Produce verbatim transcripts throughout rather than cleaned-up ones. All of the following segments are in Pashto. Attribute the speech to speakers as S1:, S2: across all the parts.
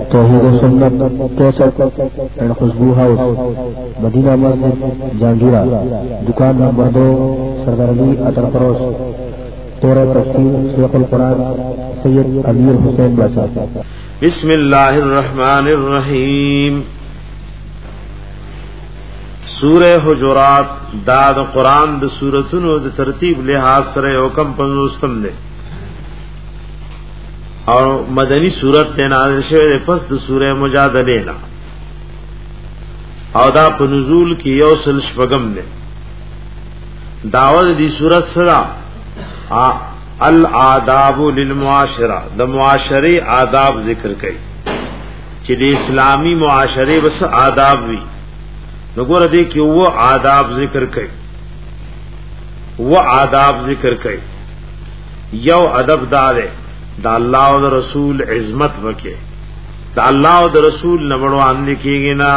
S1: توحید و سنت کیسٹ اینڈ خوشبو ہاؤس مدینہ مسجد جہانگیرہ دکان نمبر دو سردار علی عطر فروش تورہ تفسیر شیخ القرآن سید امیر حسین باشا
S2: بسم اللہ الرحمن الرحیم سورہ حجرات دا د قرآن د سورتونو د ترتیب لحاظ سره حکم پنځوستم ده او مدنی سورت ته نازل شوه پس د سورہ مجادله نه او دا په نزول کې یو سل شپږم ده داول دی سورت سره الآداب للمعاشره د معاشري آداب ذکر کړي چې د اسلامی معاشره بس آداب وی نګور دې کې و آداب ذکر کړي و آداب ذکر کړي یو ادب دار دا الله او رسول عظمت وکي دا الله او رسول نمړوان لیکيږي نا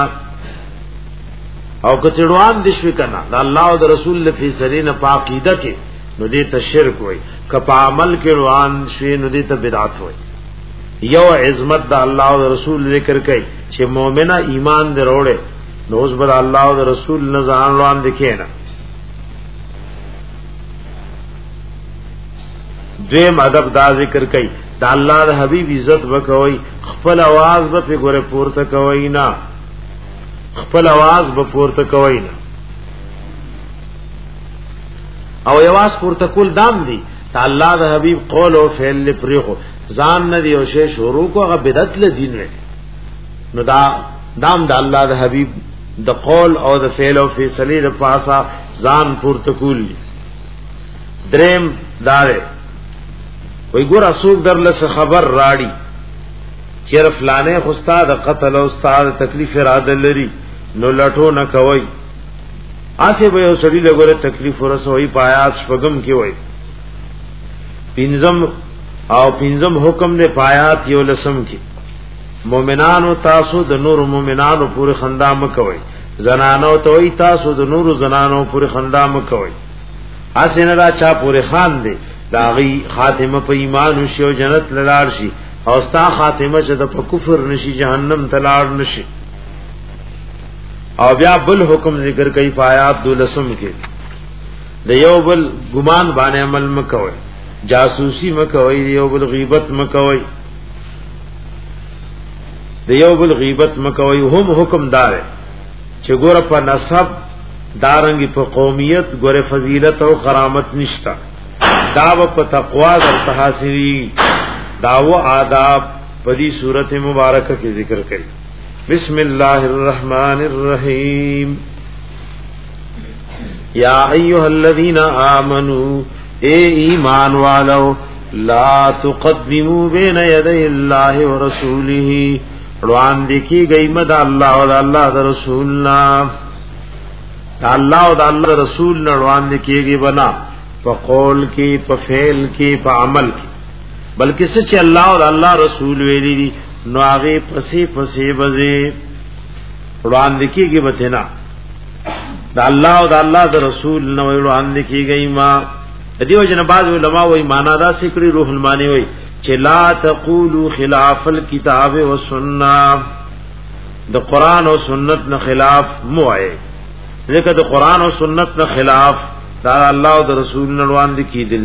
S2: او کچړوان دي شو کنه دا الله او رسول فیصله نه پاکیده کې نو دې ته شرک وای کپا عمل کې روان شي نو دې ته بدعت وای یو عظمت دا الله او رسول ذکر کړي چې مؤمنه ایمان دې وروړي نوز بر اللہ و رسول نظام روان دکھے نا دویم ادب دا ذکر کئی دا اللہ دا حبیب عزت بکوئی خپل آواز با پی گورے پورتا کوئی نا خپل آواز با پورتا کوئی نا او یواز پورتا کول دام دی دا اللہ دا حبیب قول و فعل لپریخو زان ندی او شے شروع کو اگا بدت لدین رہے نو دا دام دا اللہ دا حبیب د قول او د فعل او فیصله د پاسا ځان پورته کولی دریم داره وی ګور اسوک درله خبر راړي چیر فلانه خو استاد قتل او استاد تکلیف اراده لري نو لټو نه کوي آسه به یو سړي له ګوره تکلیف ورسوي پایات شپږم کې وای پنځم او پنځم حکم نه پایات یو لسم کې مومنانو تاسو د نور مومنانو پورې خندا مکوئ زنانو توي تاسو د نور زنانو پورې خندا مکوئ اسنه را چا پورې خان دي داغي خاتمه په ایمان او شو جنت لار شي او ستا خاتمه چې د کفر نشي جهنم تلار نشي او بیا بل حکم ذکر کوي پایات دولسم کې د یو بل ګمان باندې عمل مکوئ جاسوسی مکوئ یو بل غیبت مکوئ دیو بل غیبت مکوئی هم حکم دار چې ګور په نسب دارنګي په قومیت ګور فضیلت او کرامت نشتا داو په تقوا در تحاصری داو آداب په دې سورته مبارکه کې ذکر کړي بسم الله الرحمن الرحیم یا ایها الذین آمنو اے ایمان والو لا تقدموا بین یدی الله ورسوله روان دیکھی گئی مد اللہ و اللہ دا رسول نا اللہ و اللہ رسول نا روان دیکھی گئی بنا پا قول کی پا فعل کی پا عمل کی بلکہ سچ اللہ و اللہ رسول ویلی دی نو آگے پسی پسی بزی روان دیکھی گئی بتنا دا اللہ و اللہ دا رسول نا روان دیکھی گئی ما دیو جنباز علماء وی مانا دا سکری روح المانی وی چې لا تقولوا خلاف الكتاب والسنه د قران او سنت نه خلاف مو آئے ځکه د قران او سنت نه خلاف دا الله او د رسول نه روان دي کیدل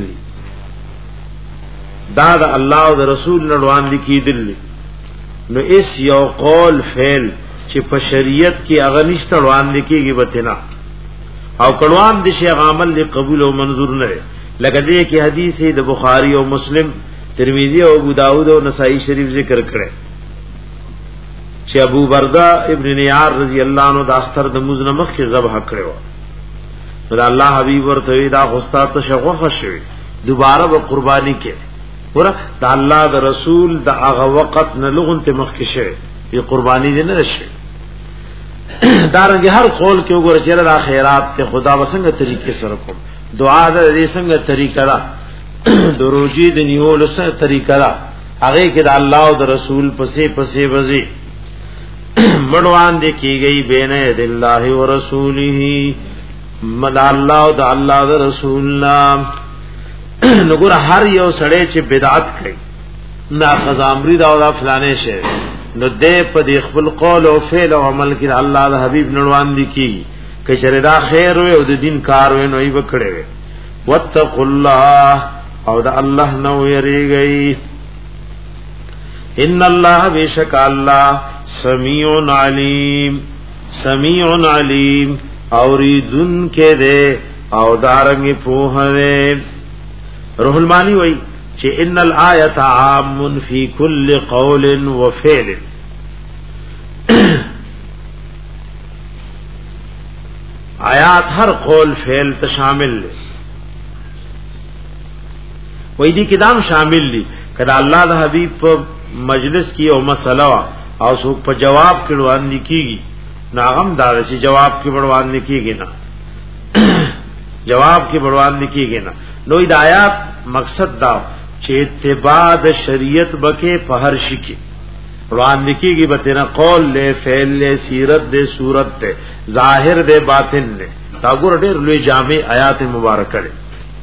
S2: دا د الله او د رسول نه روان دي کیدل نو اس یو قول فعل چې په شریعت کې هغه نشته روان دي کیږي بتنا او کړوان دي شی عمل دی قبول او منظور نه لکه دې کې حدیث د بخاری او مسلم ترمذی او ابو داود او نسائی شریف ذکر کړي چې ابو برده ابن نیار رضی الله عنه د اختر د مزنمخ کې ذبح کړو نو الله حبیب ورته دا غوستا ته شغوخه شوی دوباره به قربانی کې ور د الله د رسول د هغه وخت نه لغون ته مخ کې شوی په قربانی دې نه شي دارنګه هر قول کې وګوره چې د خیرات ته خدا وسنګ طریقې سره کوم دعا دې څنګه طریقه را دروجی د نیول سره طریقه را هغه کې د الله او د رسول پسې پسې وځي مړوان دي کیږي بینه د الله او رسوله مد الله او د الله او رسول نام نګور هر یو سړی چې بدعت کوي نا خزامری دا او فلانه شه نو دې په دې خپل قول او فعل او عمل کې الله د حبيب نړوان دي کی کچره دا خیر وي او د دین کار وي نو یې وکړي وي واتقوا الله او د الله نو یریږي ان الله بیشک الله سمیع علیم سمیع علیم اوریدن کې دے او دارنګ په هره روح المانی وای چې ان الآیه عام فی کل قول وفعل آیات ہر قول فعل ته شامل دي وای دي کدام شامل دي کدا الله د حبیب په مجلس کې او مسله او څوک په جواب کې روان دي کیږي ناغم دار چې جواب کې بڑوان دي کیږي نه جواب کې بڑوان دي کیږي نه نو د آیات مقصد دا چې اتباع د شریعت بکې په هر شي کې روان دي کیږي به تینا قول له فعل له سیرت دے صورت دے ظاهر دے باطن دے دا ګور ډېر لوی جامع آیات مبارکه ده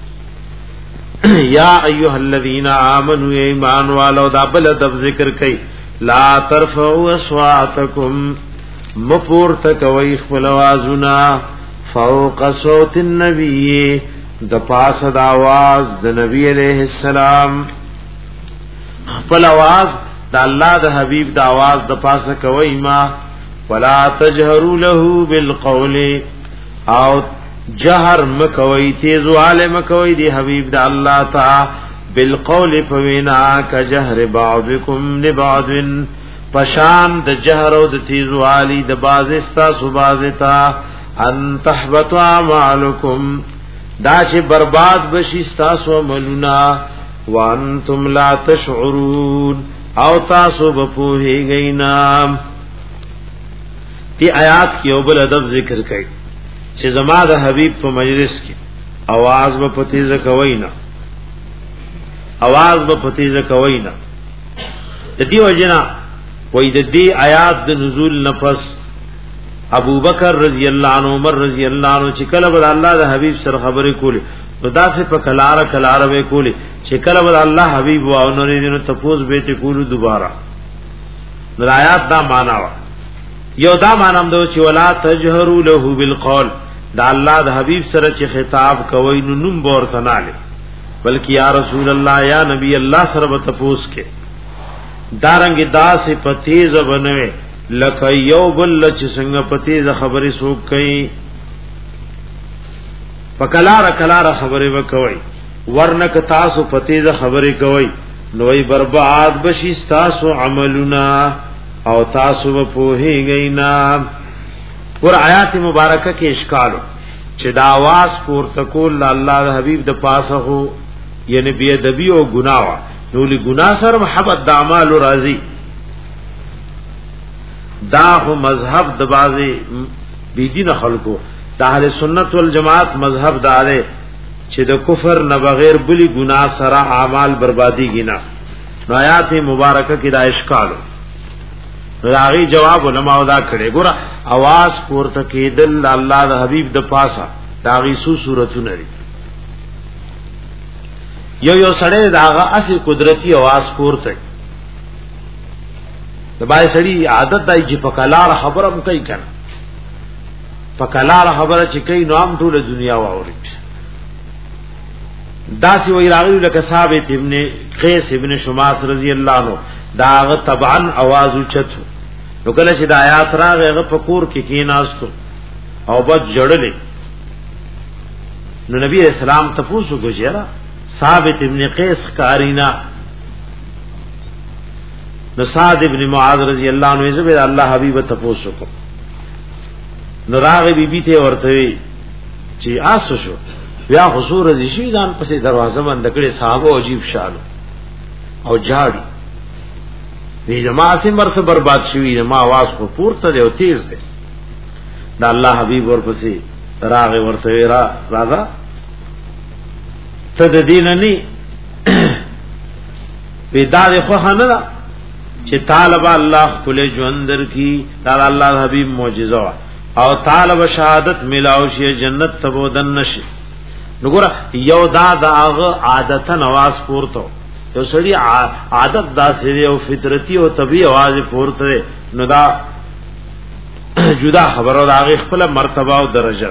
S2: یا ایها الذین آمنوا ایمان والو دا بل ادب ذکر کئ لا ترفعوا اصواتکم مپور تکوي خپل आवाजنا فوق صوت النبی د پاس د आवाज د نبی علیہ السلام خپل आवाज د الله د حبیب د आवाज د پاس کوي ما ولا تجهروا له بالقول او جهر مکوي تیز عالم کوي دی حبیب د الله تعالی بالقول فوینا کجهر بعضکم لبعض پشان د جهر او د تیز والی د باز استا سبازتا ان تحبط اعمالکم دا چې برباد بشي تاسو عملونه وانتم لا تشعرون او تاسو بپوهی گئی نام تی آیات کی اوبل ادب ذکر کئی چه زما دا حبیب پا مجلس کی آواز با پتیز کوئی نا آواز با پتیز کوئی نا دی وجنا وی دی آیات دا نزول نفس ابو بکر رضی اللہ عنہ عمر رضی اللہ عنہ چکل بدا اللہ دا حبیب سر خبر کولی نو دا سے پا کلارا کلارا بے کولی چکل بدا اللہ حبیب و آنوری دینو تپوز بیتے کولو دوبارا نو آیات دا مانا وا یو دا مانام دو چی ولا تجهرو لہو بالقول دا اللہ دا حبیب سر چی خطاب کوئی نو نم بور تنالے بلکہ یا رسول اللہ یا نبی اللہ سر بتپوز کے دارنگی دا سے پتیز بنوے لکه یو بل چې څنګه پتی ز خبرې سوک کئ پکلار کلار خبرې وکوي ورنک تاسو پتی ز خبرې کوي نوې برباد بشي تاسو عملنا او تاسو په هیږي نا ور آیات مبارکه کې اشکال چې دا आवाज پورته کول الله د حبیب د پاسه هو یعنی بی ادبی او ګناوه نو لی ګنا سره محبت د اعمال راضی دا هو مذهب د بازي بيدین خلکو د اهل سنت والجماعت مذهب داره چې د کفر نه بغیر بلی ګناه سره اعمال بربادي گینا نو آیات مبارکه کې دا اشکال راغي جواب علماء دا کړي ګور आवाज پورته کېدل الله د حبيب د پاسه دا غي سو صورتونه لري یو یو سړی داغه اصل قدرتی आवाज پورته دبای سړی عادت دای چې پکلار خبره م کوي کنه پکلار خبره چې کوي نو هم ټول دنیا واوري داسې وی راغلی لکه ثابت ابن قیس ابن شماس رضی الله عنه داغه طبعا आवाज اوچت نو کله چې د آیات راغه په کور کې کیناستو او بد جړلې نو نبی اسلام تاسو ګجرا ثابت ابن قیس کارینا نو سعد ابن معاذ رضی اللہ عنہ زبر اللہ حبیب تپوسو کو نو راغ بی بی ته ورته چی آسو شو بیا حضور رضی شي ځان پسې دروازه بند کړي صحابه عجیب شالو او جاړي وی جما سیمر سے برباد شوی ما आवाज کو پورته دی او تیز دی دا الله حبیب ورپسې راغ ورته را راغا ته دین نه پیدا خو خنه چې طالب الله خپل ژوندر کی دا الله حبیب معجزه او طالب شهادت ملاو شي جنت تبودن نشي وګوره یو دا داغه عادتن आवाज پورته یو سړی عادت داسې او فطرتي او طبيعي आवाज پورته نو دا جدا خبرو دا غي خپل مرتبه او درجه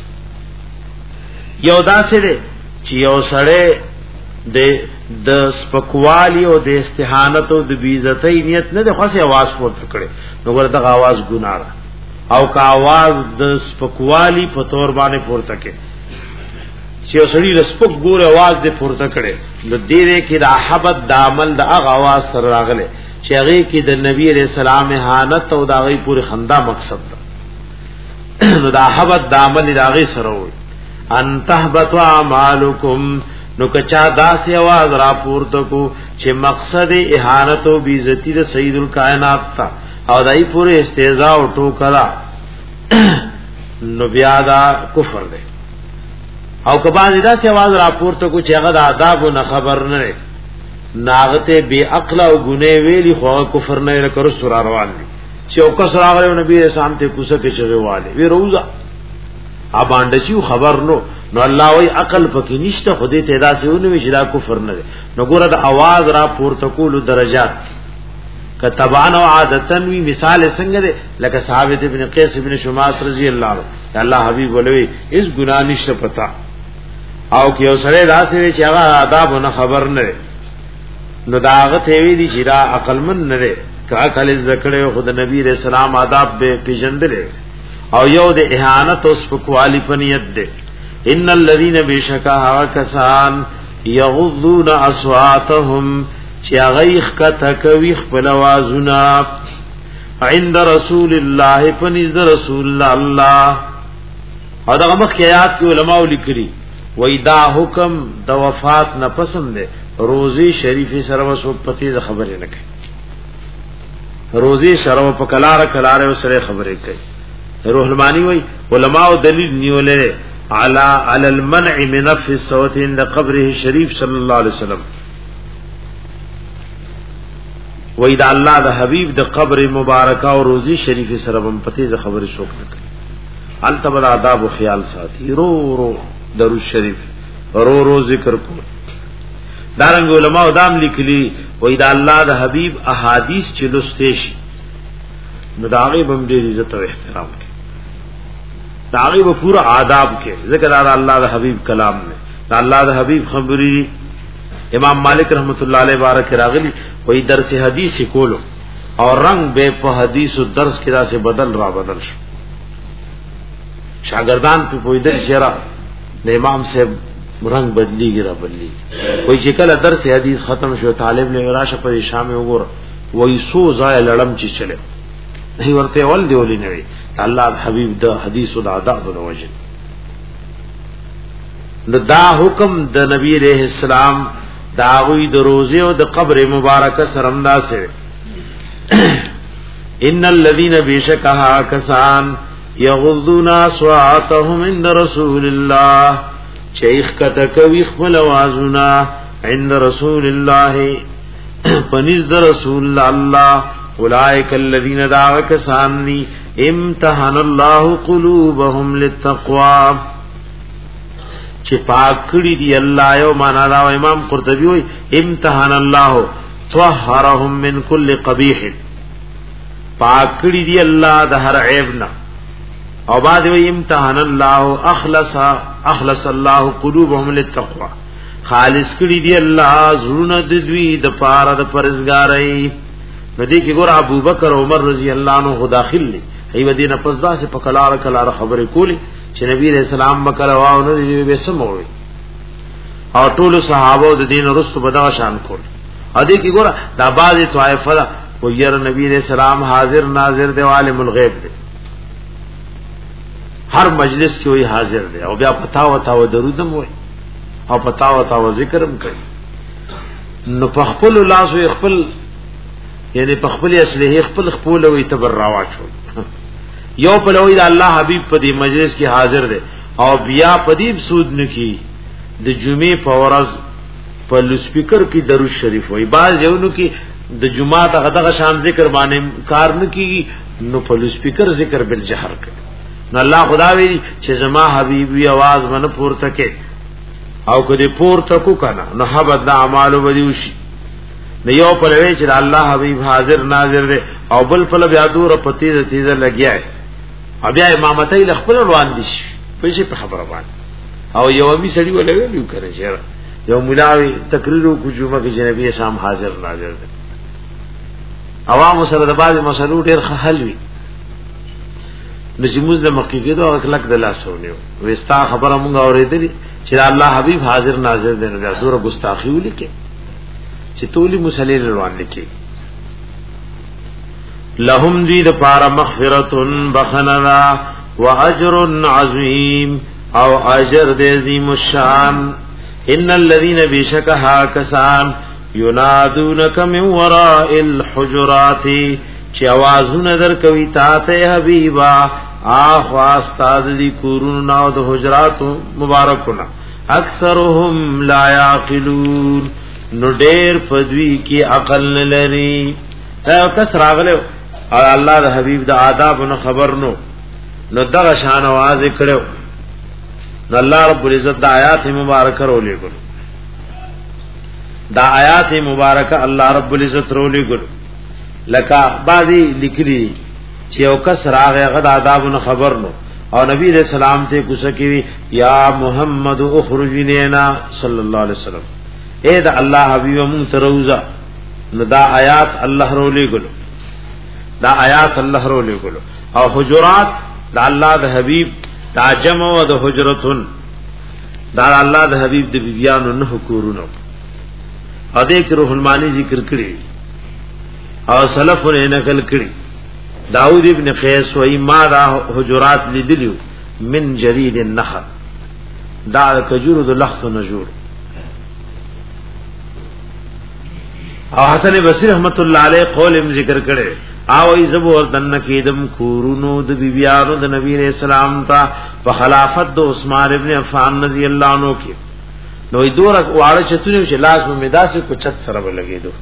S2: یو داسې دی چې یو سړی د د سپکوالی او د استهانت او د بیزتی نیت نه د خاصه आवाज پورته کړي نو ورته आवाज ګناه او کا आवाज د سپکوالی په تور باندې پورته کړي چې سړی رسپک ګوره आवाज دې پورته کړي نو دې دې کې د احبت د عمل د هغه आवाज سره راغله چې هغه کې د نبی رسول الله اهانت او د هغه پوری خندا مقصد ده نو د احبت د عمل د هغه سره وي ان تهبط اعمالکم نو کچا داسې आवाज را پورته کو چې مقصد اهانت او بیزتی د سید الکائنات تا او دای پوری استهزاء او ټوکرا نو بیا دا کفر ده او کبا دا چې आवाज را پورته کو چې هغه د آداب نه خبر نه ناغته بی عقل او ګناه ویلی خو کفر نه لکه سر روان دي چې او کسر هغه نبی رسام ته کوڅه کې چغواله وی روزه ا باندې شو خبر نو نو الله وی عقل پکې نشته خو دې تعداد سے ونه وی دا کفر نه نو ګوره د आवाज را پورته کول درجات کتبان او عادتن وی مثال څنګه ده لکه ثابت ابن قیس ابن شماس رضی الله عنه الله حبیب ولوی اس ګنا نشته پتا او کې اوسره داسې چې هغه آداب نه خبر نه نو داغه ته وی دي چې دا عقل من نه ده کا کله ذکر خود نبی رسول الله آداب به پیژندل او یو د اهانت او سپکوالی پنیت ده ان الذين بشکا کسان یغضون اصواتهم چې غیخ کته کوي خپل आवाजونه عند رسول الله پنځ رسول الله او دا مخ کې آیات کې علماء لیکلي وای دا حکم د وفات نه پسند ده روزي شریفي سره وسو پتی خبره نه کوي روزي شرو په کلار کلار سره خبره کوي روح المانی وای علماء دلیل نیولې علی علی المنع من نفس الصوت عند قبره الشریف صلی الله علیه وسلم وای دا الله د حبیب د قبر مبارکه او روزي شریف سره هم پتی خبره شوک نه کوي التبر آداب او خیال ساتي رو رو درود شریف رو رو ذکر کو دارنګ علماء دام لیکلي وای دا الله د حبیب احادیث چې لسته شي نو دا غي بم ډېر عزت او احترام کوي دا غي په پورا آداب کې ذکر الله د حبیب کلام نه دا الله د حبیب خبري امام مالک رحمت الله علیه بارک راغلی وای درس حدیث کولو او رنگ به په حدیث او درس کې راځي بدل را بدل شو شاګردان په پویدل چیرې د امام صاحب رنگ بدلیږي را بدلی وای چې کله درس حدیث ختم شو طالب نه راشه په شام وګور وای سو ځای لړم چې چله هی ورته ول دی ولې نه وی الله حبیب د حدیث او د آداب د وجه دا حکم د نبی رحم السلام داوی د روزه او د قبر مبارکه سرمدا سے ان الذين بشکها کسان یغضون اصواتهم عند رسول الله شیخ کته کوي خپل आवाजونه عند رسول الله پنځ رسول الله اولئک الذین دعوا کسانی امتحن الله قلوبهم للتقوى چې پاک کړی دی الله یو معنا دا امام قرطبی وای امتحان الله طهرهم من كل قبیح پاک کړی دی الله د هر عیب نه او بعد وای امتحان الله اخلص اخلص الله قلوبهم للتقوى خالص کړی دی الله زړونه د دوی د پاره د پرزګارۍ ندی کې ګور ابو بکر عمر رضی الله عنه داخل دي ایو دینه پس دا سه پکلار کلار خبره کولی چې نبی رسول الله مکر واو نه دی به سموي او ټول صحابه د دین رسو بدا شان کول ا دې کې ګور دا باز طائفه و ير نبی رسول الله حاضر ناظر دی عالم الغیب دی هر مجلس کې وي حاضر دی او بیا پتا وتا و درودم وي او پتا وتا و ذکرم کوي نو په خپل لاس او خپل یعنی په خپل اصله خپل خپل وي تبرعات شو یو په لوی د الله حبیب په دې مجلس کې حاضر دی او بیا په دې سود نکي د جمعې په ورځ په لسپیکر کې درود شریف وای باز یو نو کې د جمعه ته غدغه شان ذکر باندې کار نکي نو په لسپیکر ذکر بل جهر کوي نو الله خدا وی چې زما حبیبي आवाज من پورته کې او کدی پورته کو کنه نو حبد اعمال ودیوشي نه یو په لوي چې الله حبيب حاضر ناظر دی او بل په بیا دور پتی د تیزه لګیای او بیا امامتای ل خپل روان دي په شي په خبره باندې او یو می سړی ولوي یو کړی چې یو ملاوی تقریر کو جمعه کې نبی اسلام حاضر ناظر دی عوام سره د بعض مسلو ډیر حل وی نجموز د مکیګه دوه کلک د لاسونه وستا خبره مونږ اورېدلې چې الله حبيب حاضر ناظر دی نو دوره ګستاخی ولیکي چې تولی مسلې روان لیکي لهم دی د پاره مغفرتن بخننا واجر عظیم او اجر د عظیم الشان ان الذين بشکها کسان ینادونک من وراء الحجرات چې आवाजونه در کوي تا ته حبیبا اخ واستاد دي کورون او د حجرات مبارکونه اکثرهم لا یعقلون نو ډېر پدوی کی عقل نه لري دا کس راغله او الله د حبیب د آداب نو خبر نو نو دغه شان आवाज کړو نو الله رب العزت د آیات مبارکه رولې ګل دا آیات مبارکه الله رب العزت رولې ګل لکه بعضی لیکلي چې او کس راغه غد آداب نو خبر نو او نبی رسول الله ته کوڅه کې یا محمد اخرج لنا صلی الله علیه وسلم اے دا الله حبیب مون تروزا نو دا آیات الله رولې ګل دا آیات الله رولې ګل او حجرات دا الله د حبیب دا جمع او د حجرتن دا الله د حبیب د بیانو نه کورونو ا دې کې روح المانی ذکر کړی او سلفونه نقل کړي داود ابن قیس وای ما دا حجرات لیدلیو من جرید النخل دا کجورو د لخت نه جوړ او حسن بصری رحمت الله علیه قول ذکر کړي او ای زبور دن کیدم کورونو د بیبیانو د نبی رسول الله تا په خلافت د عثمان ابن عفان رضی الله عنه کې نو ای دور واړه چتونه چې لاس مې داسې کو چت سره ولګیدو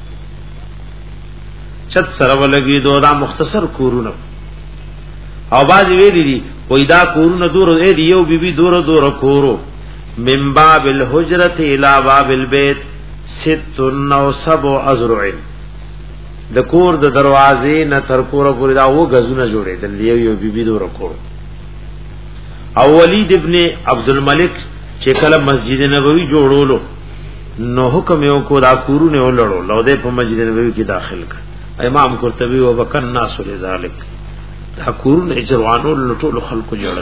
S2: چت سره ولګي دو دا مختصر کورونه او باز ویلی دي وای دا کورونه دور اے دیو بیبي دور دور کورو من باب الحجرة الى باب البيت ست و سبع ازرع د کور د دروازې نه تر کوره پورې دا و غزونه جوړې د یو یو بیبي دور کور او ولید ابن عبد الملک چې کله مسجد نبوي جوړولو نو حکم یو کو دا کورونه ولړو لو دې په مسجد نبوي کې داخل کړ امام قرطبی و بکن ناس لذالک دا کورونه اجروانو لټول خلکو جوړل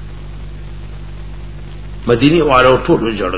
S2: مدینی والو ټول جوړل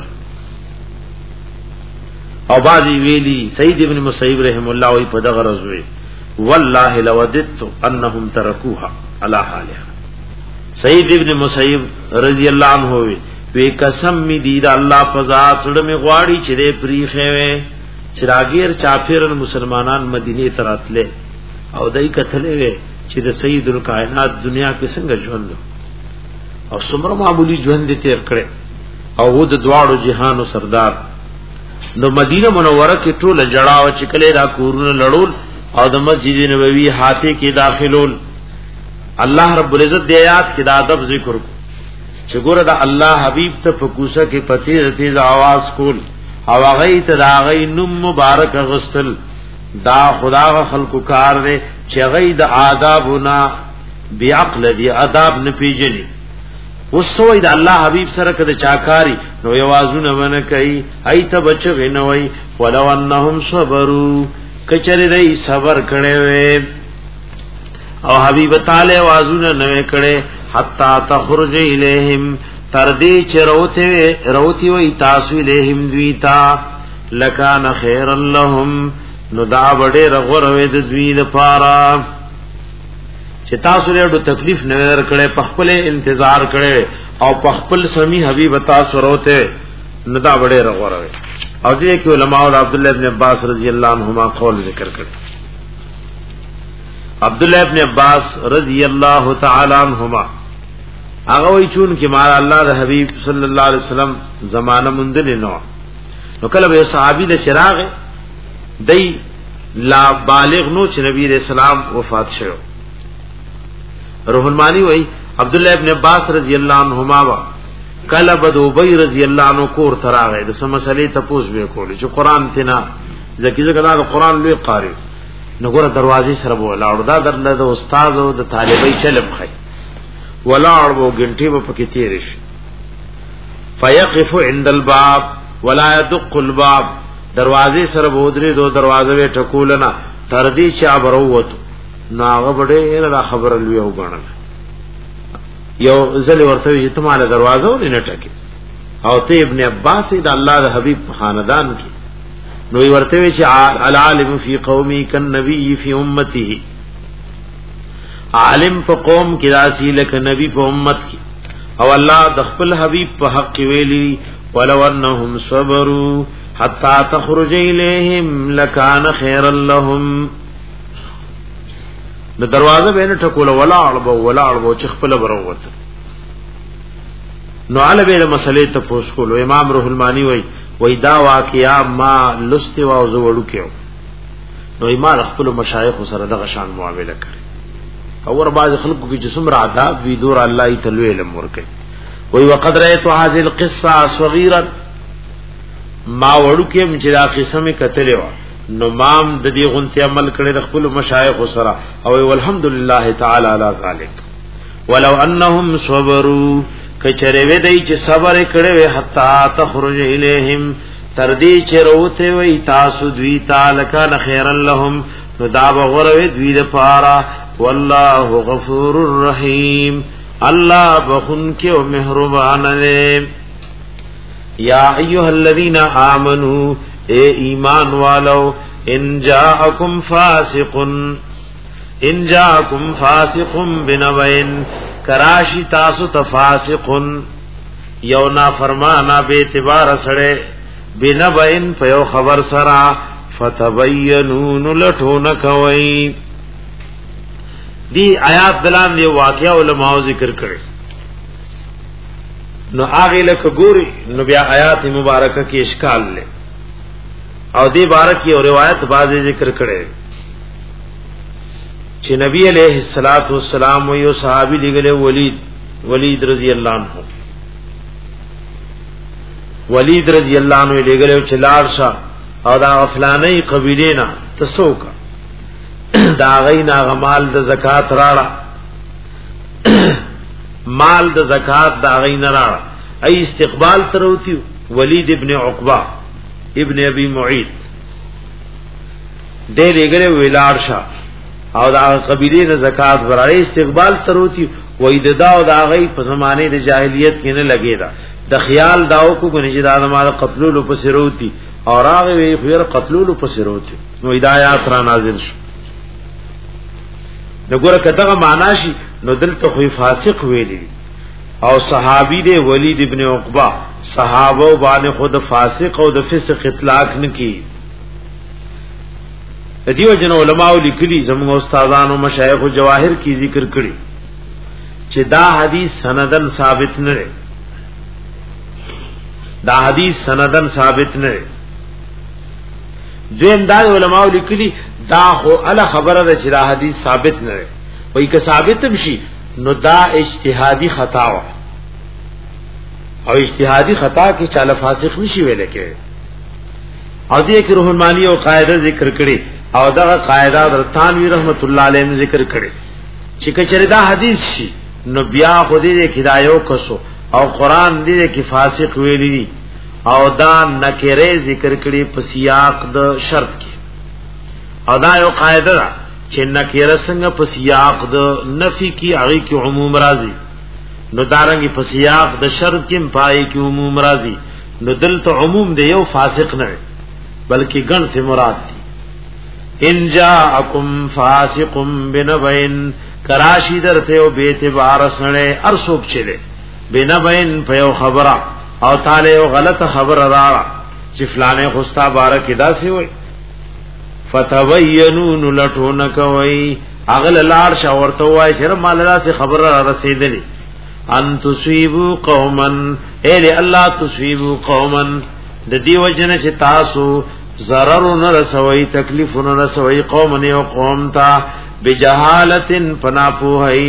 S2: او بازی ویلی سید ابن مسیب رحم الله وی په دغه رزوی والله لوددت انهم ترکوها على حالها سید ابن مسیب رضی الله عنه وی وی قسم می دی دا الله فزاد سره می غواړي چې دې پریخه وي چراغیر چافرن مسلمانان مدینه ته راتله او دای کتلې وي چې د سید الکائنات دنیا کې څنګه ژوند او څومره معمولی ژوند دې تیر کړي او و د دواړو جهانو سردار نو مدینه منوره کې ټول جړاو چې کله را کورونه لړول او د مسجد نبوي هاته کې داخلول الله رب العزت د آیات کې د ادب ذکر چې ګوره د الله حبیب ته فکوسه کې پتی تیز आवाज کول او هغه ته دا غي نوم مبارک غسل دا خدا غ خلق کار دی چې غي د آدابنا بعقل دی آداب نه پیژني وسوي د الله حبيب سره کده چاکاری نو یوازونه ونه کوي ایته بچ وینوي ولو انهم صبروا کچره دی صبر کړي وي او حبيب تعالی وازونه نه کړي حتا تخرج الیہم تر دې چروته روتی وي تاسو الیہم دویتا لکان خیر لهم نو دا بڑے رغور وې د دوی لپاره چې تاسو له تکلیف نه ورکړې په خپل انتظار کړي او په خپل سمي حبيب تاسو وروته نو دا بڑے رغور وې او دې کې علماء او عبد الله ابن عباس رضی الله عنهما قول ذکر کړ عبد الله ابن عباس رضی الله تعالی عنهما هغه وی چون کې مال الله د حبيب صلی الله علیه وسلم زمانہ مندل نو نو کله به صحابي له چراغ دای لا بالغ نو چې نبی رسول الله وفات شو روح المانی وی عبد الله ابن عباس رضی الله عنهما وا کله بد ابی رضی الله عنه کور تراغه د سم مسلې ته پوښ به کول چې قران تینا ځکه ځکه دا قرآن لوی قاری نو ګوره دروازې سره ولاړ دا درله د استاد او د طالبای چلم خي ولاړ وو ګنټي په کې تیر شي فيقف عند الباب ولا يدق الباب دروازې سره بودري دو دروازه وې ټکولنا تر دې چې ابروت ناغه بډې را خبر لوي او غنل یو ځل ورته چې تماله دروازه ولې نه ټکی او ته ابن عباس د الله د حبيب خاندان کې نو ورته چې العالم فی قومي کالنبی فی امته عالم په قوم کې راسی لکه نبی په امت کې او الله د خپل حبيب په حق ویلي ولو انهم صبروا حتى تخرج اليهم لكان خيرا لهم نو دروازه به نه ټکول ولا اړبو ولا اړبو چې خپل بروت نو علبه مسلې ته پوښ کولو امام روح المانی وای وای دا واقعیا ما لست او زوړو کېو نو امام خپل مشایخ سره دغه شان معاملې کړي اور بعض خلکو کې جسم را عذاب وی دور الله تعالی علم ورکي وای وقد رايت هذه القصه صغيرا ما وړو کې چې دا قسمه کتلې و نو مام د دې غونتی عمل کړي د خپل مشایخ سره او الحمدلله تعالی علی ذلک ولو انهم صبروا کچره وی دای چې صبر کړي وي حتا تخرج الیهم تر دې چې روته وي تاسو دوی تعالی کان خیر لهم نو دا بغروي دوی د پاره والله غفور الرحیم الله بخون کې او مهربان دی یا ایها الذین آمنو اے ایمان والو ان جاءکم فاسق ان جاءکم فاسق بنبین کراشی تاسو تفاسق یو نا فرمانا بے اعتبار سڑے بنبین پیو خبر سرا فتبینون لٹھون کوئی دی آیات دلان دی واقعہ علماء ذکر کرے نو آگے لکھ گوری نو بیا آیات مبارکہ کی اشکال لے او دی بارکی اور روایت بازی ذکر کرے چې نبی علیہ الصلوۃ والسلام یو صحابی لګله ولید ولید رضی اللہ عنہ ولید رضی اللہ عنہ لګله چې لار شه او دا فلانه قبیله نه تسوکا دا غینا غمال د زکات راړه مال د زکات دا غینا راړه ای استقبال تروتی ولید ابن عقبہ ابن ابي معيط دې لګره ویلار شه او دا قبیله د زکات ورای استقبال تروتی وې د دا او دا غي په زمانه د جاهلیت کې نه لګیدا د خیال داو کو غنځ د ادمه قتلولو په سروتی او هغه وی خیر قتلولو په سروتی نو ہدایت را نازل شو دغه کته معنا شي نو دلته خو فاسق ویلی او صحابی دی ولید ابن عقبہ صحابه باندې خود فاسق او د فسق اطلاق نکي دیو جن علماء لیکلي زموږ استادانو مشایخ او جواهر کی ذکر کړي چې دا حدیث سندن ثابت نه دی دا حدیث سندن ثابت نه دی دیم دا علماء لیکلي دا خو ال خبره ده چې دا حدیث ثابت نه دی وای که ثابت بشي نو دا اجتهادي خطا و او اجتهادي خطا کې چاله فاسق نشي ویل کې او دې کې روح المانی او قاعده ذکر کړي او دا قاعده در تانوی رحمت الله علیه ذکر کړي چې کچره دا حدیث شي نو بیا خو دې کې دا یو کسو او قران دې کې فاسق ویلي او دا نکره ذکر کړي په سیاق د شرط کې او دا یو قاعده ده چې نکره څنګه په سیاق د نفي کې هغه کې عموم راځي نو دارنګي په سیاق د شرط کې پای کې عموم راځي نو دلته عموم دی یو فاسق نه بلکې ګڼ څه مراد دي ان جاءکم فاسق بنبین کراشی درته او به اعتبار سره ارسوک چله بنبین په خبره او تعالی او غلط خبر را چې فلانه خوستا بارک داسي وي فتبینون لټون کوي اغل لار شاورته وای شر مال راته خبر را رسیدلی ان تصيبوا قوما اے الله تصيبوا قوما د دې وجنه چې تاسو ضرر نه رسوي تکلیف نه رسوي قوم نه او قوم تا بجهالتن فناپوهي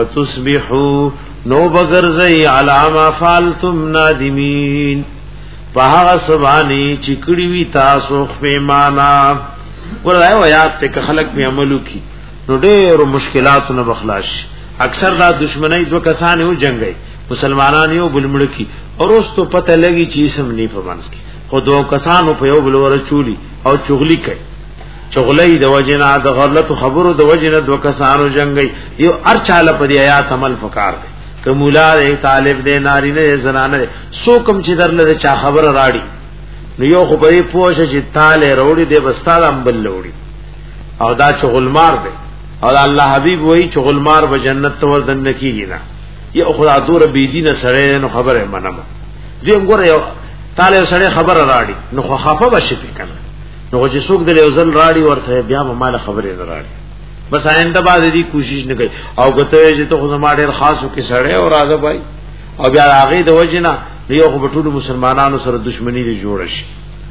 S2: فتصبحوا نو بغرزي علامه فالتم نادمين فهغه سبانی چکړی وی تاسو پیمانا ورای آیات ته خلق په عملو کی نو ډېر مشکلاتونه بخلاص. اکثر دا دشمنی دو کسان یو جنگي مسلمانان یو بلمړ کی اور اوس ته پته لګی چې سم نه پمنس کی خو دو کسانو په یو بل ور چولی او چغلی کوي چغلی د وجنا د غلط خبرو د وجنا دو کسانو جنگي یو ارچاله په آیات عمل فکار دی که مولا دی طالب دی ناری نه زنانه سو کم چې درله چا خبر راړي نو یو خو به پوښه چې تاله وروړي دی بستاله امبل وروړي او دا چغلمار دی او الله حبیب وای چغلمار به جنت ته وردن کیږي نه یو خدا دور بی دینه سره نو خبره منم دې وګوره یو تاله سره خبر راړي نو خو خافه بشي کنه نو چې څوک دې یوزل راړي ورته بیا مال خبره نه راړي بس آئنده بعد دې کوشش نه کوي او کته چې ته خو زما ډېر خاصو کې سره او راځه بھائی او بیا هغه د وجنا یو خو ټول مسلمانانو سره دښمنی دي جوړ شي.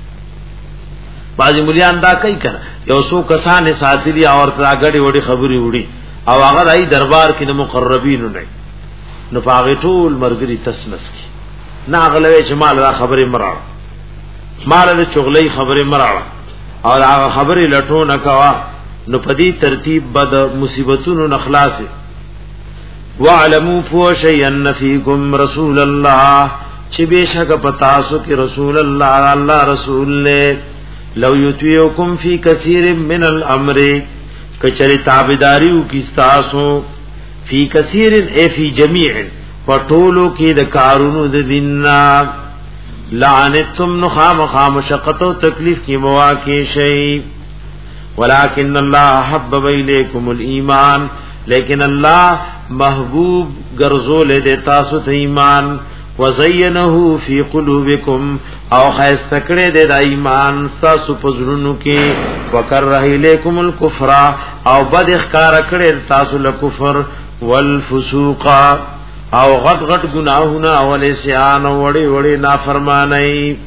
S2: بعضی مليان دا کوي کنه یو څو کسان ساتلی او ورته غړي وړي خبري وړي او هغه دای دربار کې د مقربین نه نو فاغه ټول مرګري تسمس کی نه غلوي چې مال را خبره مراړه مال له چغلې خبره مراړه او هغه خبره لټو نه کوا نو پدی ترتیب بد مصیبتونو نخلاص. وعلموا فوشین فیکم رسول الله چې بشک پتاسو کې رسول الله الله رسول له لو یتیوکم فی کثیر من الامر کچری تابعداریو کی تاسو فی کثیر ای فی جمیع پټولو کې د کارونو د دیننا لعنتم نخام خام شقت او تکلیف کی مواقع شی ولكن الله حبب الیکم الایمان لیکن الله محبوب ګرځول دې تاسو ته ایمان وزینه فی قلوبکم او خاستکړه دې د ایمان تاسو په زړونو کې وکره الیکم الکفر او بد اخکار کړه تاسو له کفر والفسوق او غټ غټ گناهونه او لسیان وړي وړي نافرمانی.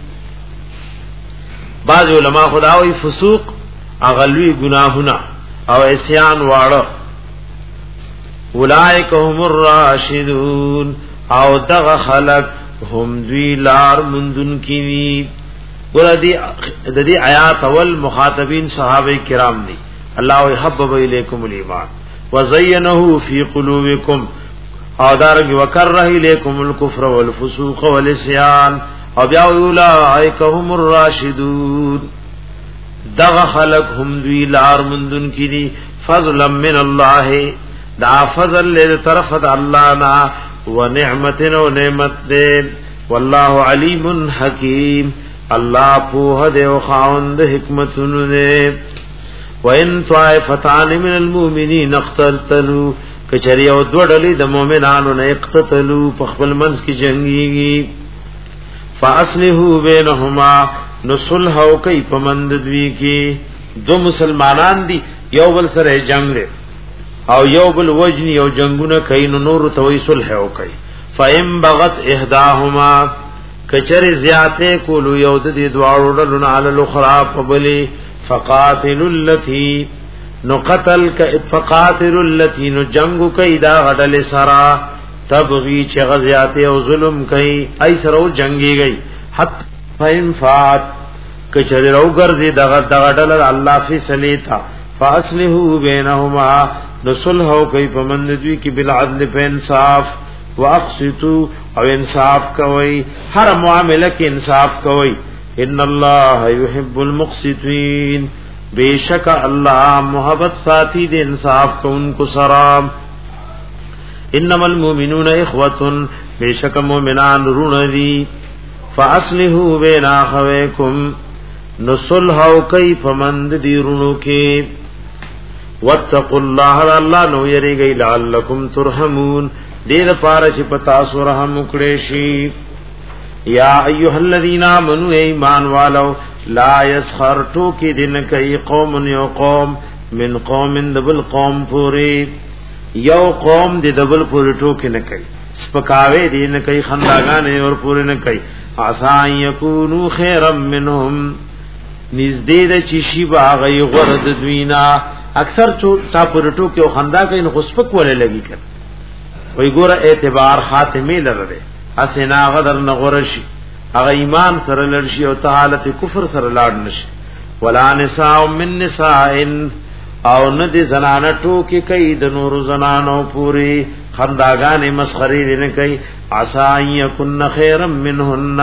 S2: بعض علما خداوی فسوق اغلوی گناهونه او اسیان واړه اولائک هم الراشدون او دغه خلق هم دوی لار مندون کی ګور دی د دې آیات اول مخاطبین صحابه کرام دي. الله حبب الیکم الایمان وزینه فی قلوبکم او دارنګ وکره الیکم الکفر والفسوق والعصیان او بیا اولائک هم الراشدون دغه خلق هم دوی لار مندون کی دي فضلا من الله دا فضل له طرف د الله نا و نعمت و نعمت دې والله علیم حکیم الله په دې او خاوند حکمتونو دې وان طائفتان من المؤمنین اقتتلوا کچری او دوړلې د مؤمنانو نه اقتتلوا په خپل منځ کې جنگيږي فاصلحوا بینهما نصلح او کوي پمند دوی کې دو مسلمانان دي یو بل سره جنگ لري او یو بل وجنی او جنگونه کوي نو نور توي صلح او کوي فهم بغت احداهما کچر زیاته کولو یو د دې دواړو ډلونو علی الاخرى فبلی فقاتل التي نو قتل ک فقاتل التي نو جنگ کوي دا غدل سرا تبغي چې غزياته او ظلم کوي ای سره جنگي گئی حت فهم فات کچر رو ګرځي دغه دغه ډل الله فی سلیتا فاصلحوا بینهما نصلح او کوي پمند دوی کې بالعدل په انصاف واقسطوا او انصاف کوي هر معاملې کې انصاف کوي ان الله يحب المقسطين بیشک الله محبت ساتي د انصاف کوونکو سره انما المؤمنون اخوه بیشک مؤمنان رونه دي فاصلحوا بین اخویکم نصلح او کوي پمند دی رونو کې واتقوا الله الله نو یریږي لعلکم ترحمون دیر پارا چی پتا سو رحم اکڑے شی یا ایوہ الذین آمنوا ایمان والو لا یسخر ٹوکی دن کئی قوم یو قوم من قوم دبل قوم پوری یو قوم دی دبل پوری ٹوکی نکئی سپکاوے دی نکئی خنداگانے اور پوری نکئی عسان یکونو خیرم منہم نزدید چیشی باغی غرد دوینا اکثر چو سا پوری ٹوکی و خندا کئی نخسپک والے لگی کر وی ګوره اعتبار خاتمه لره اسنا غدر نغورشي هغه ایمان سره لرشي او حالت کفر سره لاړ نشي. ولا نساء من نساء او ند زنانه ټوکی کوي د نور زنانو پوری خنداګانې مسخري نه کوي. عسى يكن خيرا منهن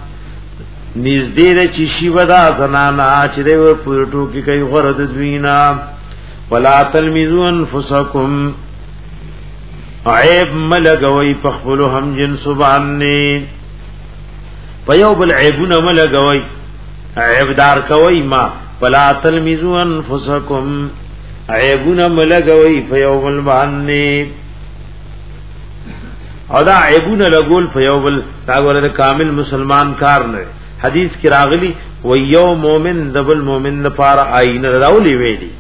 S2: نږدې چې شی ودا زنانه چې د پوری ټوکی کوي غرض دوینا. ولا تلمزوا انفسكم عیب ملګوي پخپلو هم جنس باندې پيو بل عیبونه ملګوي عیبدار کوي ما. ولا تلمزوا انفسكم عیبونه ملګوي پيو بل باندې او دا عیبونه لګول پيو بل دا ګوره کامل مسلمان کار نه. حدیث کې راغلی و یو مؤمن دبل مؤمن لپاره آینه راولي ویلي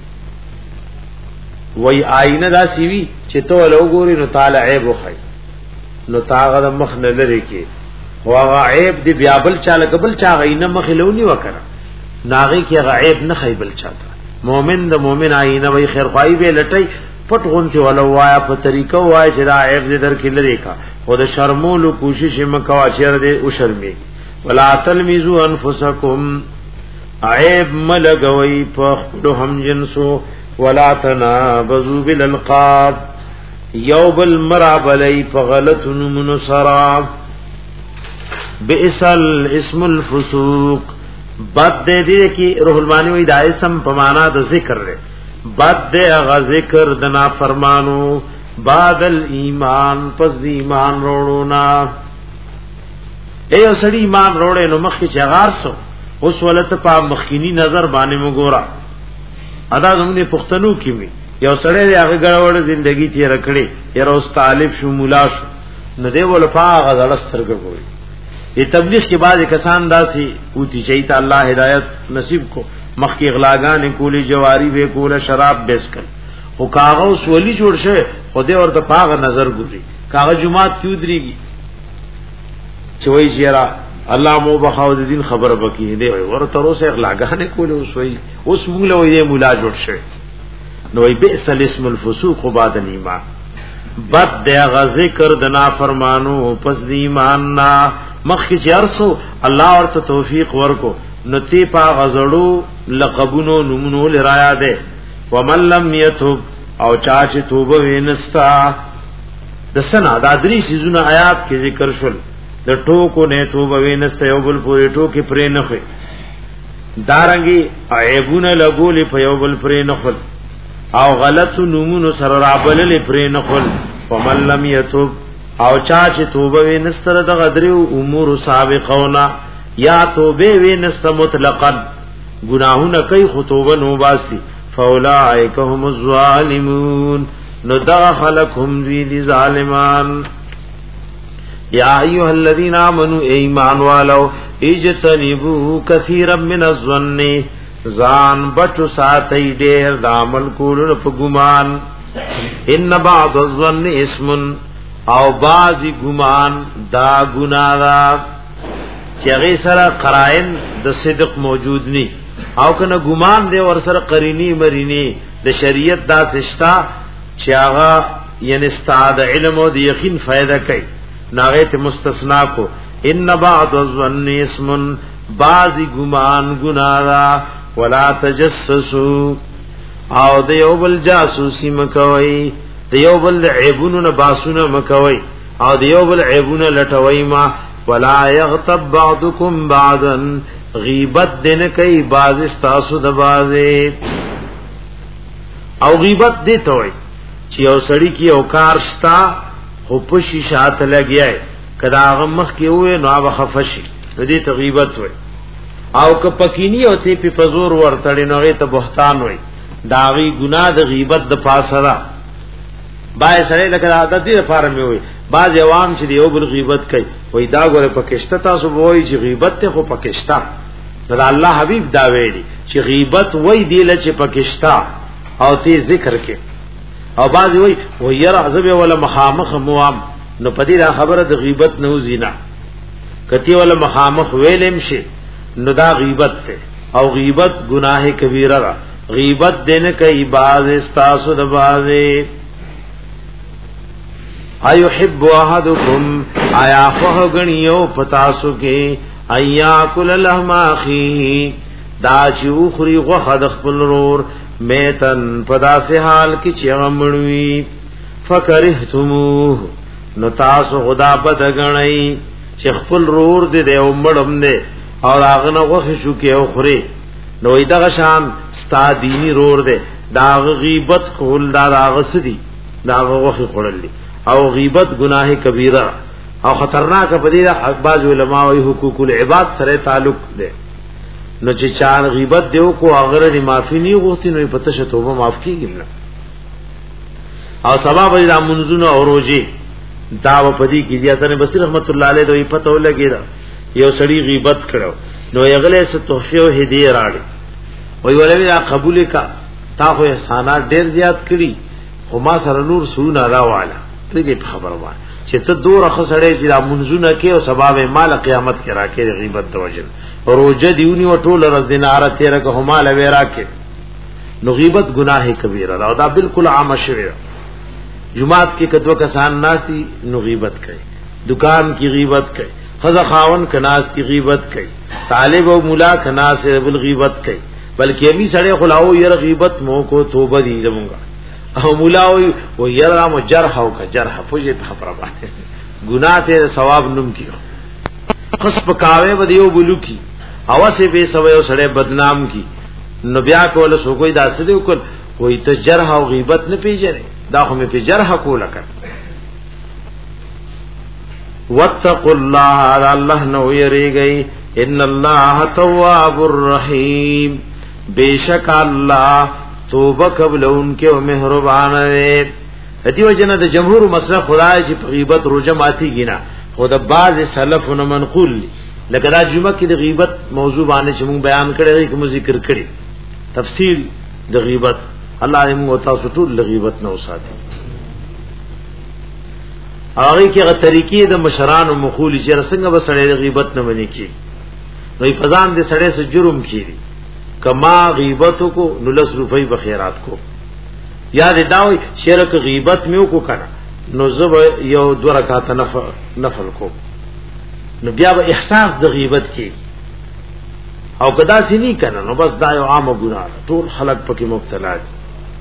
S2: وای آینه دا سیوی چې ته لوګوري نو تعالی عیب وخی نو تاغه مخ نه لري کې هو عیب دی بیا بل چاله قبل چا غینه مخ لونی وکړه ناغي کې غیب نه خیبل چاته. مؤمن د مؤمن آینه وای خیر خوای به لټای پټ غونته ولا وایا په طریقو وای چې دا عیب دې در کې لري کا خو د شرمولو کوشش مکوا چیر دې او شرمې. ولا تلمزوا انفسکم عیب ملګوي په خپل هم جنسو. ولا تنابزوا بالالقاب یوب المرعب علی فغلط من سراب. بئس الاسم الفسوق بد دے دے کی روح المانی وی دا اسم پمانا دا ذکر رے بد دے اغا ذکر دنا فرمانو بعد الایمان پس دی ایمان روڑونا. اے او سڑی ایمان روڑے نو مخی چغار سو اس ولت پا مخینی نظر بانے مگورا ادا زمونه پښتنو کې وي یو سړی هغه ګړوړ ژوندۍ تیر کړي یره اوس طالب شو مولا شو نه دی ول پاغه غلسترګ کوي. یہ تبلیغ کے بعد کسان داسی اوتی چاہیتا اللہ ہدایت نصیب کو مخ کی اغلاگان کولی جواری بے کولا شراب بیس کر او کاغذ سولی جوړ شه خدای ورته پاغه نظر ګوري کاغذ جمعات کیو دریږي چوي چیرې الله مو بخاو د دین خبر بکی دی ورته روسه اغلاګان کولی اوس وی اوس موږ له وی مولا جوړ شه نو وی بئس الاسم الفسوق بعد الایمان بد دی ذکر د نافرمانو پس د ایمان نا مخ کی چرسو الله ورته توفیق ورکو نتی پا غزړو لقبونو نمونو لرایا ده ومن لم يتوب او چاچ توبه وینستا دسنا دا درې سيزونه آیات کې ذکر شول د ټوکو نه توبه وینستا یو بل پورې ټوکې پرې نه خو دارنګي عیبونه لګولې په یو بل پرې نه خو او غلط نمونو سره رابللې پرې نه خو ومن لم يتوب او چا چې توبه وینستره د غدریو امور سابقونا یا توبه وینست مطلقاً گناهونه کوي خطوبه نو باسي فاولائک هم الظالمون نو دخلکم ذی دی ظالمان. یا ایها الذین آمنوا ایمان والو اجتنبوا کثیرا من الظن ځان بچو ساتي ډیر د عمل کولو په ګمان ان بعض الظن اسم او بعضی گمان دا گناہ دا چیغی سر قرائن دا صدق موجود نی او کنه گمان دے ور سر قرینی مرینی دا شریعت دا سشتا چیغا یعنی استعاد علم و دا یقین فائدہ کئی ناغیت مستثناء کو ان بعض الظن اسم بعضی گمان گناہ دا ولا تجسسو او دا یوبل جاسوسی مکوئی دیو بل عیبونو نباسونو مکوئی او دیو بل عیبونو لٹوئی ما ولا یغتب بعضکم بعضا غیبت دین کئی باز استاسو دبازے او غیبت دیتوئی چی او سڑی کی او کارشتا خوپشی شاعت لگیائی کدا آغم مخ کی ہوئے نو آبا خفشی دیتا غیبت ہوئی او کپکینی او تی پی پزور ورطڑی نو غیتا بہتان ہوئی داغی گناہ دا غیبت دا پاسرا بای سره لکه عادت دي لپاره مې وي بعض عوام چې یو بل غیبت کوي وای دا ګوره پکشته تاسو وای چې غیبت ته خو پکشته دا الله حبیب دا ویلي چې غیبت وای دی لچ پکشته او تی ذکر کې او بعض وای وای عذاب ولا مخامخ موام نو پدې دا خبره د غیبت نو زینا کتی ولا مخامخ ویلم شي نو دا غیبت ته او غیبت گناه کبیره را غیبت دین کوي باز استاسو د بازه ایحب احدکم آیا خو غنیو پتاسو کې ایاکل لحم اخی دا چې اخری غوخه د خپل رور میتن پدا سے حال کی چغمړوي فکرهتموه نو تاسو خدا بد غنئ چې خپل رور دې د عمرم نه او هغه غوخه شو کې او خوري نو ایدا شان ستا دینی رور دې دا غیبت کول دا هغه سدي دا غوخه خورلې او غیبت گناہ کبیرہ او خطرناک پدیدہ بعض علماء وی حقوق العباد سره تعلق ده نو چې چار غیبت دیو کو اگر دی معافی نی غوښتي نو پته شه توبه معاف کیږي نه او سبب دا منځونه او روزي دا و پدی کی دی ته بصیر رحمت الله علیه دوی پته ولګی دا یو سړی غیبت کړو نو یغله څه تحفه او هدیه راړي وی ولوی قبول کا تا خو احسانات ډیر زیات کړي خو ما سره نور سونه راواله دغه خبره وای چې ته دوه خسړې چې دا منځونه کې او سبب مال قیامت کې راکې غیبت توجل روزه دیونی و ټول ورځ دیناره تیر که همال ویرا کې نو غیبت گناہ کبیره دا دا بالکل عام شوی جمعات کې کدو کسان ناسي نو غیبت کوي دکان کی غیبت کوي خزا خاون کناس کی غیبت کوي طالب او مولا کناس بل غیبت کوي بلکې می سړی خلاو ير غیبت مو کو توبه دی زمونږه او مولاوی و یرا مو جرح او کا جرح فوجي خبره باندې ګناه ته ثواب نوم کیو خص پکاوي ودیو بلو کی اوسه به سوي سړی بدنام کی نو بیا کول سو کوئی داسې دی کول کوئی ته جرح او غیبت نه پیژنې دا خو مې په جرح کوله کړ واتقوا الله الله نو یریږي ان الله تواب الرحیم بیشک الله توبه قبل انکه او مهربان دی دیو جن د جمهور مسله خدای چې غیبت روزه ماتي گینا خود بعض سلفونه منقول لکه دا جمعه کې د غیبت موضوع باندې چې موږ بیان کړی کوم ذکر کړی تفصیل د غیبت الله دې موږ تاسو ټول د غیبت نه وساتي هغه کې غو طریقې د مشران او مخول چې څنګه به سړی د غیبت نه ونی کی نو فزان دې سړی سره جرم کیږي کما غیبت کو نلس روپئی بخیرات کو یاد داوی شرک غیبت میو کو کنا نو زب یو دو رکعات نفل نفل کو نو بیا به احساس د غیبت کی او کدا سی نی کنا نو بس دا یو عام ګناه ټول خلق پکې مبتلا دي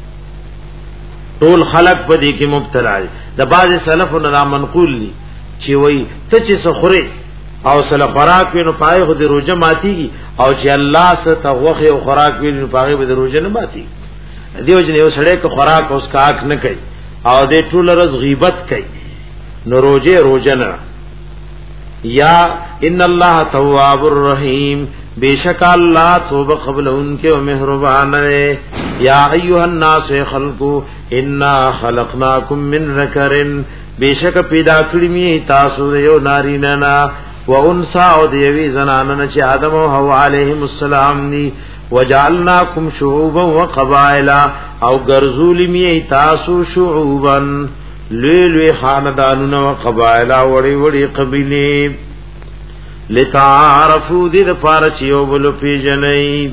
S2: ټول خلق پدې کې مبتلا دي د بعض سلفونو را منقول دي چې وای ته چې سخره او سره خوراک وینو پای خو د روزه ماتيږي او چې الله ست غوخه او خوراک وینو پای به د روزه نه ماتي دیو جن یو سړی کو خوراک اوس کاک نه کوي او د ټول ورځ غیبت کوي نو روزه روزه نه یا ان الله تواب الرحیم بیشک الله توبه قبل انکه او مهربان ہے یا ایها الناس خلقوا انا خلقناکم من ذکر بیشک پیدا کړی می تاسو یو نارینه نا و انسا او دیوی زنانه چې آدم او حوا علیهم السلام ني وجعلناکم شعوبا وقبائل او غرزول می تاسو شعوبا لولوی خاندانونه او قبائل وړي وړي قبيله لتعارفوا دې لپاره چې یو بل پیژنئ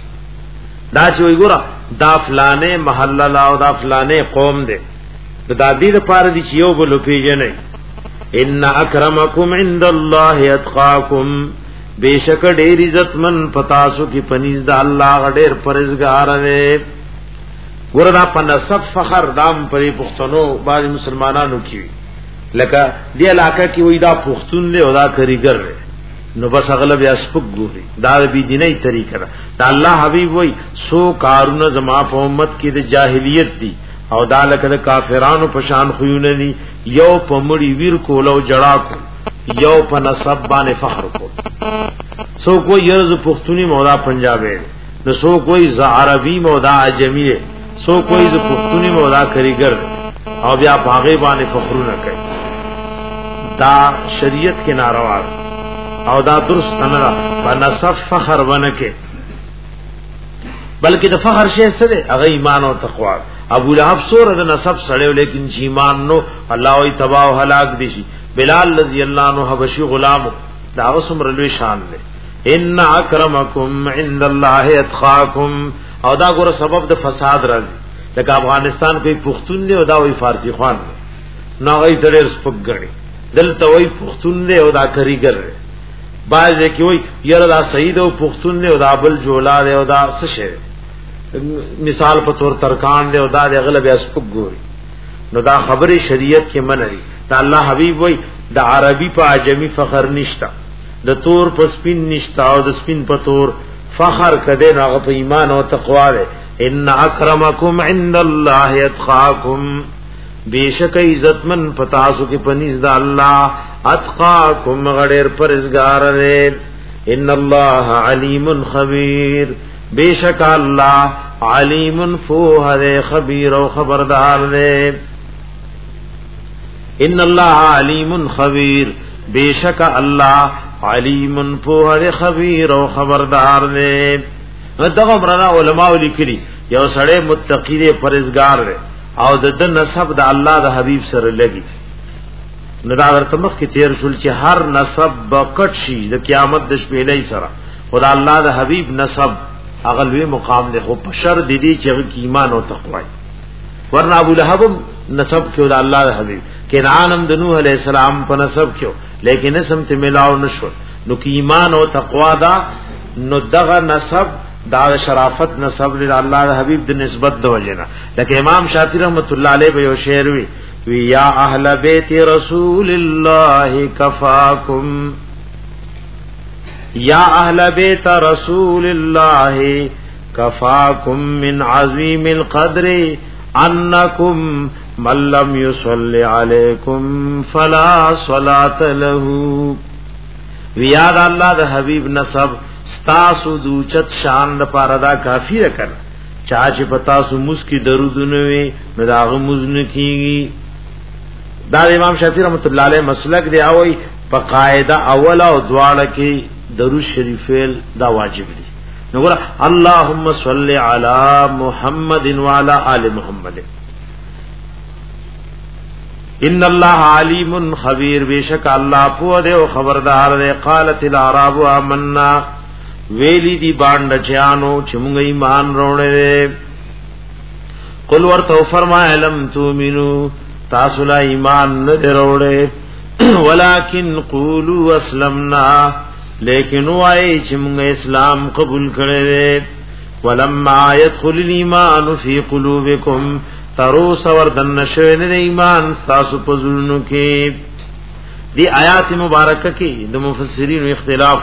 S2: دا چې وي ګوره دا فلانه محله او دا فلانه قوم دې دا دې لپاره چې یو بل پیژنئ ان اکرمکم عند الله اتقاکم بیشک ډیر عزت من پتاسو کی پنیز د الله ډیر پرهیزګار دی ګوردا پنسب فخر دام پری پښتنو باندې مسلمانانو کی لکه دی علاقه کی وې دا پښتون دی او دا کریګر دی نو بس اغلب یا سپک ګوري دا بی دیني طریقه دا الله حبیب وای سو کارونه زما په امت کې د جاهلیت دی او دا لکه د کافرانو په شان خيونه دي یو په مړی ویر کولو جړا کو یو په نسب باندې فخر کو سو کوئی یرز پښتوني مولا پنجابي نو سو کوئی ز عربي مولا عجمي سو کوئی ز پښتوني مولا کریګر او بیا باغې باندې فخرونه کوي دا شریعت کې ناروا او دا درست نه په نسب فخر ونکه بلکې د فخر شی څه دی هغه ایمان او تقوا ابو لهب سور د نسب سړیو لیکن ایمان نو الله وی تباہ او هلاک دي شي بلال رضی الله عنه حبشي غلام دا وسم رلوي شان دی ان اکرمکم عند الله اتقاکم او دا ګوره سبب د فساد راځي لکه افغانستان کوئی پښتون دی او دا وی فارسی خوان دی نو غي ډېر سپګړي دلته وای پښتون دی او دا کریګر دی باز کې وای یره دا سید او پښتون دی او دا بل جولا دی او دا څه شي مثال په تور ترکان دی او دا د غلب اسپګوري نو دا خبره شریعت کې منري دا الله حبيب وای د عربي په عجمي فخر نشتا د تور په سپین نشتا او د سپین په تور فخر کده نو په ایمان او تقوا ده ان اکرمکم عند الله اتقاکم بیشک عزتمن پتاسو کې پنځ د الله اتقاکم غډر پرزګار ده ان الله علیم خبیر بیشک الله علیم فوه ده خبیر او خبردار ده ان الله علیم خبیر بیشک الله علیم فوه خبیر او خبردار دے دغه برنا علماء لیکلي یو سړی متقی دی پرهیزګار دی او د نسب د الله د حبیب سره لګي نو دا ورته مخ کې تیر شول چې هر نسب بکټ شي د قیامت د شپې لای سره خدا الله د حبیب نسب اغلوی مقام دی خو په شر د دې چې ایمان او تقوا ورنه ابو لهب نسب کې د الله د حبیب کنعان د نوح علیہ السلام په نسب کې لیکن اسم ته ملاو نشو نو کی ایمان او تقوا دا نو دغه نسب دا شرافت نسب د الله د حبیب د نسبت د وجنه لکه امام شافعی رحمت الله علیه به یو شعر وی وی یا اهل بیت رسول الله کفاکم یا اهل بیت رسول الله کفاکم من عظیم القدر انکم من لم يصلي عليكم فلا صلاة له ویاد الله د حبیب نسب ستاسو دوچت شان د پاره دا کافی رکن چا چې پتا سو مسکی درود نه وي مداغ مزن کیږي دا امام شافعی رحمت الله علیه مسلک دی او په قاعده اوله او دواړه کې درود شریفیل دا واجب دي نو ګور اللهم صل علی محمد وعلى آل محمد ان الله علیم خبیر بیشک الله پوه دی او خبردار دی قالت الاعراب آمنا ویلی دی باند چانو چې موږ ایمان وروړې قل ورته فرمایا لم تؤمنو تاسو لا ایمان نه وروړې ولکن قولوا اسلمنا لیکن وای چې موږ اسلام قبول کړې ولما يدخل الايمان في قلوبكم ترو سور دن نشوین د ایمان تاسو په زړونو کې دی آیات مبارکه کې د مفسرین اختلاف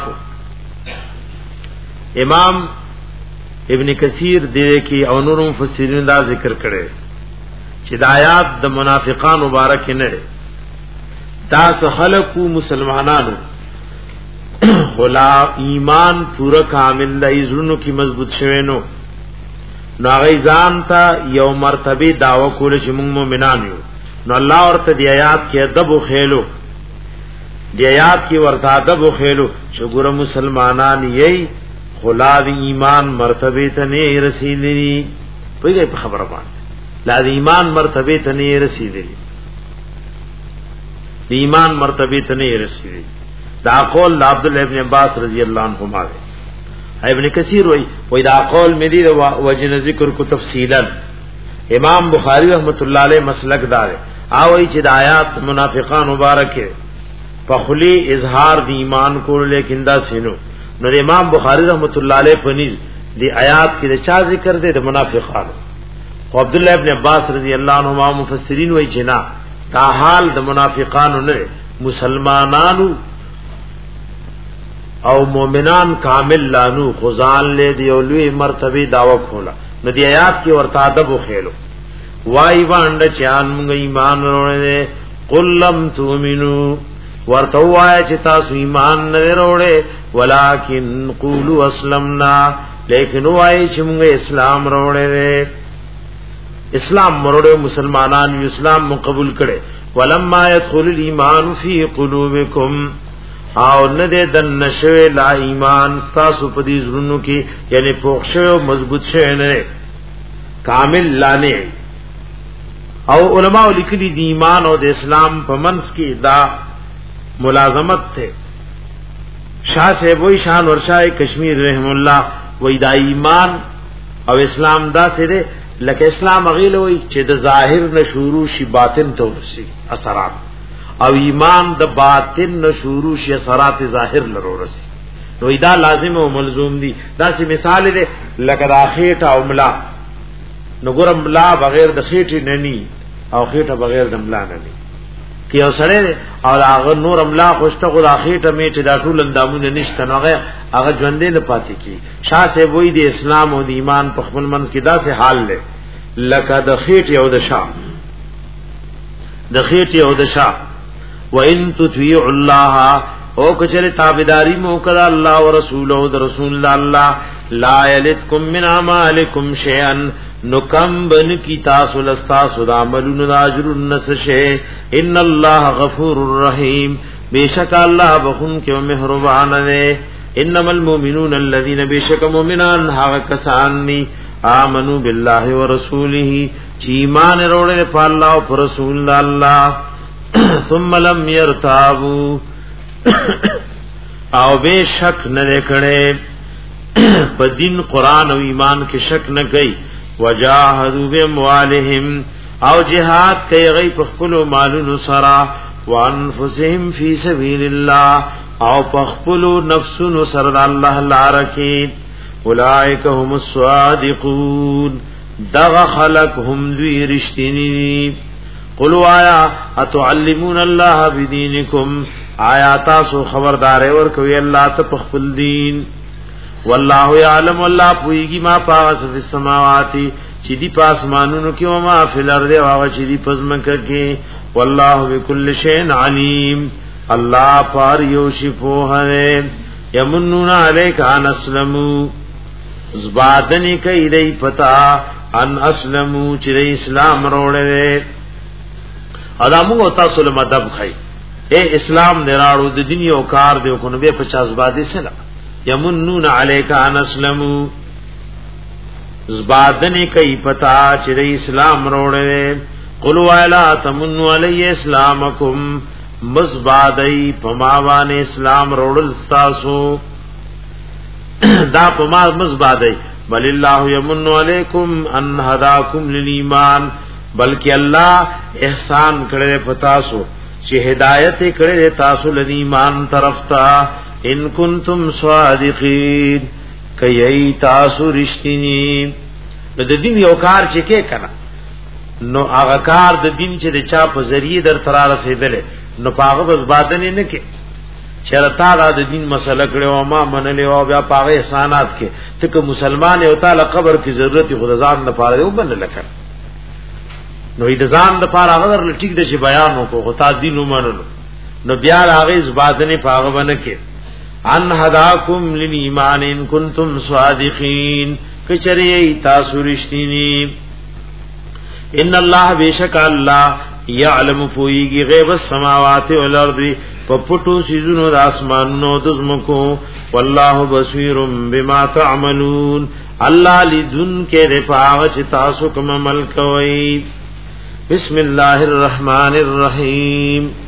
S2: امام ابن کثیر دې کې او نور مفسرین دا ذکر کړي چې د آیات د منافقان مبارک نه تاسو خلقو مسلمانانو خلا ایمان پورا کامل د زړونو کې مضبوط شوه نو نو غیزان تا یو مرتبه داوا کول چې موږ مؤمنان یو نو الله ورته دی آیات کې ادب او خېلو دی آیات کې ورته ادب او خېلو چې ګور مسلمانان یې خلا د ایمان مرتبه ته نه رسیدلی په دې خبره باندې لا د ایمان مرتبه ته نه رسیدلی د ایمان مرتبه ته نه رسیدلی دا قول عبد الله ابن عباس رضی الله عنهما ابن کثیر وی وی دا قول می دی وجن ذکر کو تفصیلا امام بخاری رحمت الله علیه مسلک دار او ای چې د آیات منافقان مبارک په خلی اظهار د ایمان کول لیکن دا سينو نو امام بخاری رحمت الله علیه پنځ دی آیات کې د چا ذکر دی د منافقانو او عبد الله ابن عباس رضی الله عنهما مفسرین وی چې نا دا حال د منافقانو نه مسلمانانو او مومنان کامل لانو خزان له دی اولوی مرتبه داوا کولا نو دی آیات کی ورته ادب خېلو وای باند چان موږ ایمان وروړې قل لم تؤمنو ورته وای چې تاسو ایمان نه وروړې ولکن قولوا اسلمنا لیکن وای چې موږ اسلام وروړې اسلام وروړې مسلمانان اسلام قبول کړي ولما يدخل الايمان في قلوبكم او نه دې د نشوي لا ایمان تاسو په دې زړونو کې یعنی پوښښو مضبوط شوی نه کامل لانه او علماء لیکلي دي ایمان او د اسلام په منځ کې دا ملازمت ته شاه صاحب وی شان ورشاه کشمیر رحم الله وی دا ایمان او اسلام دا سره لکه اسلام غیلوي چې د ظاهر نه شروع شي باطن ته ورسي اثرات او ایمان د باطن نه شروع شي اثرات ظاهر لرو ورسي نو دا لازم او ملزوم دي دا سی مثال دی لکه د خېټه او ملا نو ګورم ملا بغیر د خېټې نه ني او خېټه بغیر د ملا نه ني کی او سره او هغه نور املا خوشته خو د خېټه میټه دا ټول اندامونه نشته نو هغه هغه ژوندې نه پاتې کی شاسه وې د اسلام او د ایمان په خپل منځ کې دا سه حال لې لکه د خېټه او د شا د خېټه او د شا وان تطيع الله او کچره تابعداري مو کړه الله او رسول او رسول الله لا یلتکم من اعمالکم شیئا نکم بن کی تاسو لستا سودا عملون اجر النسشه ان الله غفور الرحیم بیشک الله بخون کې مهربان دی انما المؤمنون الذين بشک مؤمنان هغه کسان ني آمنو بالله ورسوله چې ایمان وروړي په الله او رسول الله ثم لم يرتابوا او به شک نه کړي په دین قران او ایمان کې شک نه کوي وجاهدوا باموالهم او جهاد کوي غي په خپل مالونو سره وانفسهم فی سبیل الله او په خپل نفسونو سره الله لپاره کې اولئک هم الصادقون دغه خلق هم دوی رښتینی قلوا آیا اتعلمون الله بدینکم آیا تاسو خبردار ورکوي الله ته په خپل دین والله يعلم الله پويږي ما پاس په السماوات چې دی پاسمانونو کې او ما فی الارض او چې دی پزمکه کې والله بكل شيء علیم الله پر یو شفو هره یمنون علیک ان اسلمو زبادنی کوي دی پتا ان اسلمو چې اسلام وروړي ادمو تاسو له مدب خای اے اسلام نراړو د دنیا او کار دی کو نو به پچاس باندې سره یمنون علیک ان اسلمو زبادنی کوي پتا چې اسلام وروړي قل ولا تمنوا علی اسلامکم مزبادی پماوان اسلام وروړل تاسو دا پما مزبادی بل الله یمن علیکم ان هداکم للایمان بلکہ اللہ احسان کړي پتاسو چې ہدایت کړي تاسو ل ایمان طرف ته ان کنتم صادقین کای تاسو رښتینی د دین یو کار چې کې کړه نو هغه کار د دین چې د چا په ذریعہ در تر رسیدل نو پاغه بس بادنه نه کې چرتا را د دین مسله کړي او ما منلې او بیا پاغه احسانات کې ته مسلمان یو تعالی قبر کی ضرورت خود ځان نه پاره یو بنل کړ نو د ځان د پاره هغه لټیک د شی بیان وکړو غتا دین ومنلو نو بیا هغه زبادنه پاغه باندې کې ان هداکم للایمان ان کنتم صادقین کچری تاسو رښتینی ان الله بیشک الله یعلم فویږي غیب السماوات والارض پپټو سيزونو د اسمانونو د زمکو والله بصیر بما تعملون الله لذن کې رفاعت تاسو کوم عمل کوي بسم الله الرحمن الرحیم